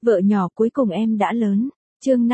Vợ nhỏ cuối cùng em đã lớn. Chương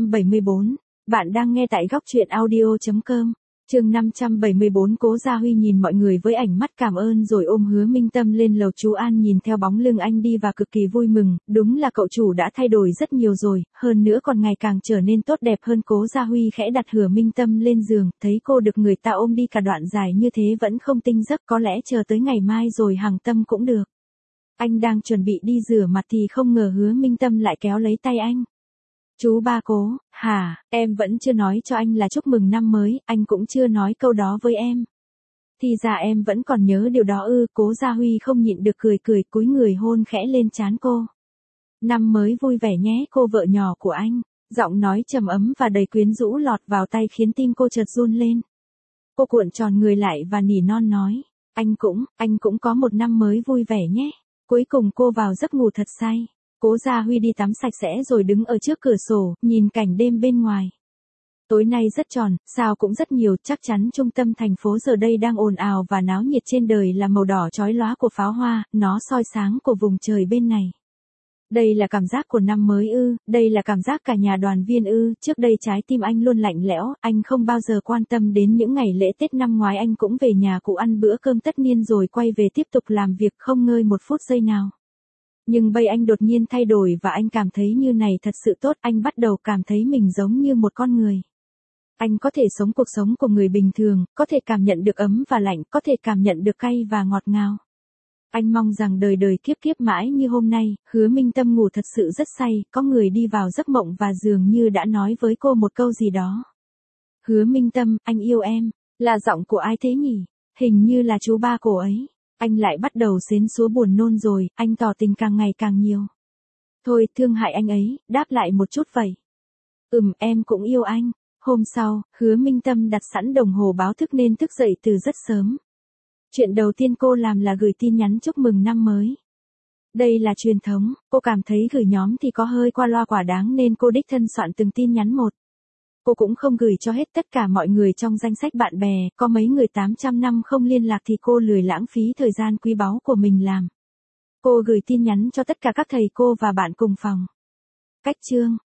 574. Bạn đang nghe tại góc truyện audio.com. Chương 574. Cố Gia Huy nhìn mọi người với ánh mắt cảm ơn rồi ôm Hứa Minh Tâm lên lầu. Chú An nhìn theo bóng lưng anh đi và cực kỳ vui mừng, đúng là cậu chủ đã thay đổi rất nhiều rồi, hơn nữa còn ngày càng trở nên tốt đẹp hơn. Cố Gia Huy khẽ đặt Hứa Minh Tâm lên giường, thấy cô được người ta ôm đi cả đoạn dài như thế vẫn không tỉnh giấc, có lẽ chờ tới ngày mai rồi hằng tâm cũng được. Anh đang chuẩn bị đi rửa mặt thì không ngờ Hứa Minh Tâm lại kéo lấy tay anh. Chú ba Cố, hả, em vẫn chưa nói cho anh là chúc mừng năm mới, anh cũng chưa nói câu đó với em. Thì ra em vẫn còn nhớ điều đó ư. Cố Gia Huy không nhịn được cười cúi người hôn khẽ lên trán cô. Năm mới vui vẻ nhé cô vợ nhỏ của anh, giọng nói trầm ấm và đầy quyến rũ lọt vào tai khiến tim cô chợt run lên. Cô cuộn tròn người lại và nỉ non nói, anh cũng có một năm mới vui vẻ nhé. Cuối cùng cô vào giấc ngủ thật say. Cố Gia Huy đi tắm sạch sẽ rồi đứng ở trước cửa sổ, nhìn cảnh đêm bên ngoài. Tối nay rất tròn, sao cũng rất nhiều, chắc chắn trung tâm thành phố giờ đây đang ồn ào và náo nhiệt. Trên đời là màu đỏ chói lóa của pháo hoa, nó soi sáng của vùng trời bên này. Đây là cảm giác của năm mới ư, đây là cảm giác cả nhà đoàn viên ư. Trước đây trái tim anh luôn lạnh lẽo, anh không bao giờ quan tâm đến những ngày lễ Tết. Năm ngoái anh cũng về nhà cụ ăn bữa cơm tất niên rồi quay về tiếp tục làm việc không ngơi một phút giây nào. Nhưng bây anh đột nhiên thay đổi và anh cảm thấy như này thật sự tốt. Anh bắt đầu cảm thấy mình giống như một con người. Anh có thể sống cuộc sống của người bình thường, có thể cảm nhận được ấm và lạnh, có thể cảm nhận được cay và ngọt ngào. Anh mong rằng đời đời kiếp kiếp mãi như hôm nay. Hứa Minh Tâm ngủ thật sự rất say, có người đi vào giấc mộng và dường như đã nói với cô một câu gì đó. Hứa Minh Tâm, anh yêu em. Là giọng của ai thế nhỉ? Hình như là chú ba cô ấy. Anh lại bắt đầu xến xúa buồn nôn rồi, anh tỏ tình càng ngày càng nhiều. Thôi, thương hại anh ấy, đáp lại một chút vậy. Em cũng yêu anh. Hôm sau, Hứa Minh Tâm đặt sẵn đồng hồ báo thức nên thức dậy từ rất sớm. Chuyện đầu tiên cô làm là gửi tin nhắn chúc mừng năm mới. Đây là truyền thống, cô cảm thấy gửi nhóm thì có hơi qua loa quả đáng nên cô đích thân soạn từng tin nhắn một. Cô cũng không gửi cho hết tất cả mọi người trong danh sách bạn bè, có mấy người 800 năm không liên lạc thì cô lười lãng phí thời gian quý báu của mình làm. Cô gửi tin nhắn cho tất cả các thầy cô và bạn cùng phòng. Cách chương,